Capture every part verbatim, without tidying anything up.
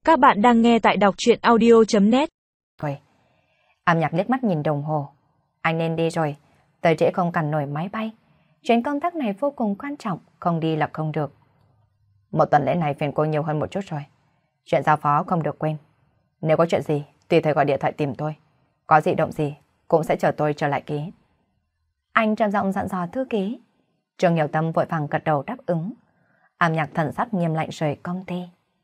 Các bạn đang nghe tại đọc truyện audio chấm net. Rồi. Âm Nhạc liếc mắt nhìn đồng hồ. Anh nên đi rồi, tới trễ không cần nổi máy bay. Chuyến công tác này vô cùng quan trọng, không đi là không được. Một tuần lễ này phiền cô nhiều hơn một chút rồi. Chuyện giao phó không được quên. Nếu có chuyện gì, tùy thời gọi điện thoại tìm tôi. Có dị động gì, cũng sẽ chờ tôi trở lại ký. Anh trầm giọng dặn dò thư ký. Trương Hiểu Tâm vội vàng gật đầu đáp ứng. Âm Nhạc thần sắc nghiêm lạnh rời công ty.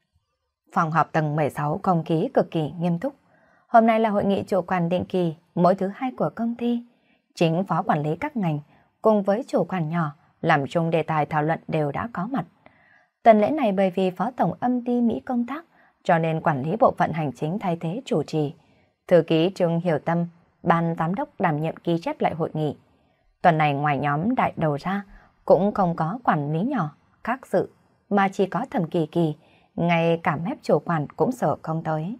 Phòng họp tầng mười sáu không khí cực kỳ nghiêm túc. Hôm nay là hội nghị chủ quản định kỳ mỗi thứ hai của công ty. Chính phó quản lý các ngành cùng với chủ quản nhỏ làm chung đề tài thảo luận đều đã có mặt. Tuần lễ này bởi vì phó tổng âm ty Mỹ công tác cho nên quản lý bộ phận hành chính thay thế chủ trì. Thư ký Trương Hiểu Tâm, ban giám đốc đảm nhiệm ghi chép lại hội nghị. Tuần này ngoài nhóm đại đầu ra cũng không có quản lý nhỏ, các sự mà chỉ có Thẩm Kỳ Kỳ, ngay cả mép chủ quản cũng sợ không tới.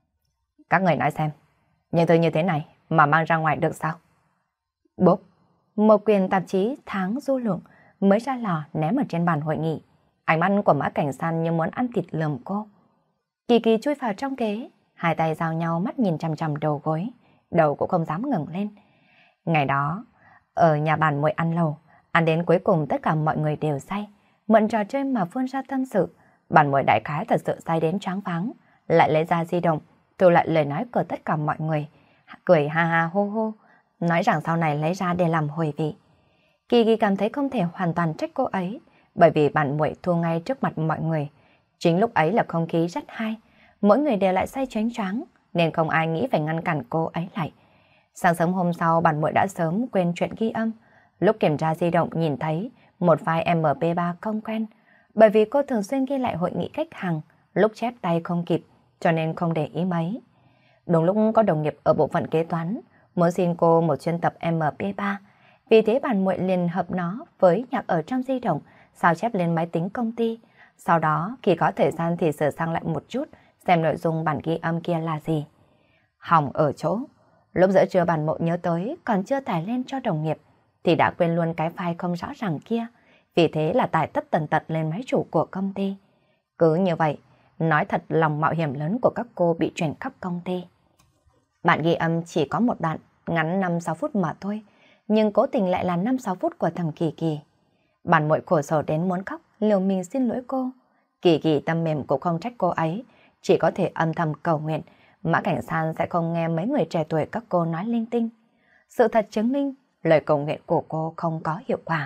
Các người nói xem, những thứ như thế này mà mang ra ngoài được sao? Bốp, một quyền tạp chí tháng du lượng mới ra lò ném ở trên bàn hội nghị. Ánh mắt của Mã Cảnh San như muốn ăn thịt lườm cô. Kỳ Kỳ chui vào trong ghế, hai tay giao nhau mắt nhìn chằm chằm đầu gối, đầu cũng không dám ngẩng lên. Ngày đó, ở nhà bàn muội ăn lẩu, ăn đến cuối cùng tất cả mọi người đều say, mượn trò chơi mà vươn ra tâm sự. Bàn muội đại khái thật sự say đến choáng váng, lại lấy ra di động, thu lại lời nói của tất cả mọi người, cười ha ha hô hô, nói rằng sau này lấy ra để làm hồi vị. Kỳ Kỳ cảm thấy không thể hoàn toàn trách cô ấy, bởi vì bàn muội thu ngay trước mặt mọi người. Chính lúc ấy là không khí rất hay, mỗi người đều lại say choáng choáng, nên không ai nghĩ phải ngăn cản cô ấy lại. Sáng sớm hôm sau, bàn muội đã sớm quên chuyện ghi âm. Lúc kiểm tra di động nhìn thấy một file em pê ba không quen, bởi vì cô thường xuyên ghi lại hội nghị khách hàng, lúc chép tay không kịp, cho nên không để ý mấy. Đúng lúc có đồng nghiệp ở bộ phận kế toán muốn xin cô một chuyên tập em pê ba, vì thế bàn muội liền hợp nó với nhạc ở trong di động, sao chép lên máy tính công ty. Sau đó khi có thời gian thì sửa sang lại một chút, xem nội dung bản ghi âm kia là gì. Hỏng ở chỗ, lúc giữa trưa bàn muội nhớ tới còn chưa tải lên cho đồng nghiệp, thì đã quên luôn cái file không rõ ràng kia. Vì thế là tải tất tần tật lên máy chủ của công ty. Cứ như vậy, nói thật lòng mạo hiểm lớn của các cô bị truyền khắp công ty. Bản ghi âm chỉ có một đoạn, ngắn năm sáu phút mà thôi, nhưng cố tình lại là năm sáu phút của Thẩm Kỳ Kỳ. Bản muội khổ sở đến muốn khóc, liều mình xin lỗi cô. Kỳ Kỳ tâm mềm cũng không trách cô ấy, chỉ có thể âm thầm cầu nguyện Mã Cảnh San sẽ không nghe mấy người trẻ tuổi các cô nói linh tinh. Sự thật chứng minh lời cầu nguyện của cô không có hiệu quả.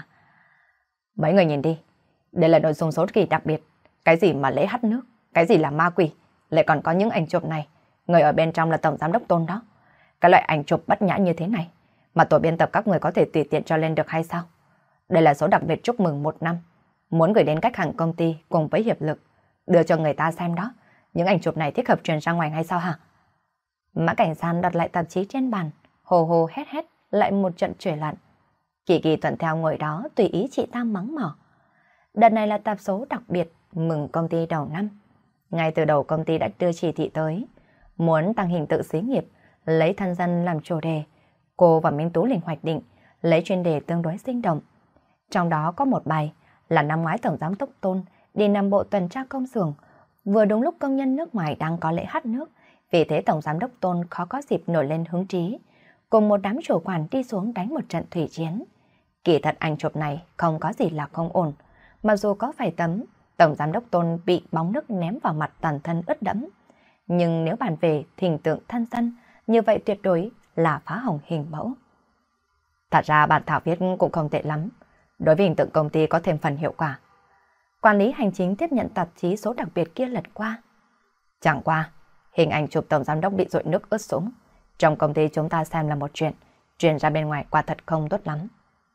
Mấy người nhìn đi, đây là nội dung số kỳ đặc biệt. Cái gì mà lễ hát nước, cái gì là ma quỷ, lại còn có những ảnh chụp này. Người ở bên trong là tổng giám đốc Tôn đó. Cái loại ảnh chụp bất nhã như thế này mà tổ biên tập các người có thể tùy tiện cho lên được hay sao? Đây là số đặc biệt chúc mừng một năm, muốn gửi đến khách hàng công ty cùng với hiệp lực, đưa cho người ta xem đó. Những ảnh chụp này thích hợp truyền ra ngoài hay sao hả? Mã Cảnh San đặt lại tạp chí trên bàn, hồ hồ hét hét lại một trận chửi loạn. Kỳ Kỳ thuận theo ngồi đó tùy ý chị ta mắng mỏ. Đợt này là tạp số đặc biệt mừng công ty đầu năm. Ngay từ đầu công ty đã đưa chỉ thị tới, muốn tăng hình tượng xí nghiệp, lấy thân dân làm chủ đề. Cô và Minh Tú linh hoạch định, lấy chuyên đề tương đối sinh động. Trong đó có một bài là năm ngoái tổng giám đốc Tôn đi nằm bộ tuần tra công xưởng, vừa đúng lúc công nhân nước ngoài đang có lễ hát nước, vì thế tổng giám đốc Tôn khó có dịp nổi lên hứng trí, cùng một đám chủ quản đi xuống đánh một trận thủy chiến. Kỳ thật ảnh chụp này không có gì là không ổn, mặc dù có vài tấm tổng giám đốc Tôn bị bóng nước ném vào mặt toàn thân ướt đẫm, nhưng nếu bàn về hình tượng thân dân, như vậy tuyệt đối là phá hỏng hình mẫu. Thật ra bản thảo viết cũng không tệ lắm, đối với hình tượng công ty có thêm phần hiệu quả. Quản lý hành chính tiếp nhận tạp chí số đặc biệt kia lật qua. Chẳng qua, hình ảnh chụp tổng giám đốc bị dội nước ướt sũng, trong công ty chúng ta xem là một chuyện, truyền ra bên ngoài quả thật không tốt lắm.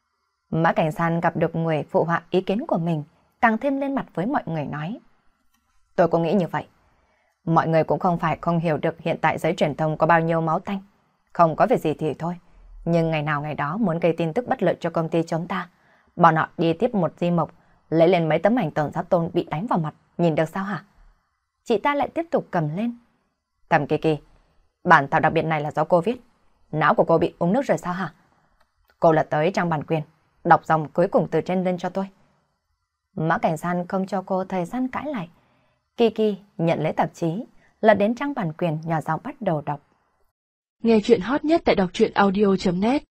Mã Cảnh San gặp được người phụ họa ý kiến của mình, càng thêm lên mặt với mọi người nói. Tôi cũng nghĩ như vậy. Mọi người cũng không phải không hiểu được hiện tại giới truyền thông có bao nhiêu máu tanh. Không có việc gì thì thôi. Nhưng ngày nào ngày đó muốn gây tin tức bất lợi cho công ty chúng ta, bọn họ đi tiếp một di mộc, lấy lên mấy tấm ảnh tổng giám Tôn bị đánh vào mặt, nhìn được sao hả? Chị ta lại tiếp tục cầm lên. Thẩm Kỳ Kỳ, bản thảo đặc biệt này là do cô viết. Não của cô bị uống nước rồi sao hả? Cô lật tới trang bản quyền, đọc dòng cuối cùng từ trên lên cho tôi. Mã Cảnh San không cho cô thời gian cãi lại. Kiki nhận lấy tạp chí, lật đến trang bản quyền nhỏ giọng bắt đầu đọc. Nghe chuyện hot nhất tại đọc truyện audio chấm net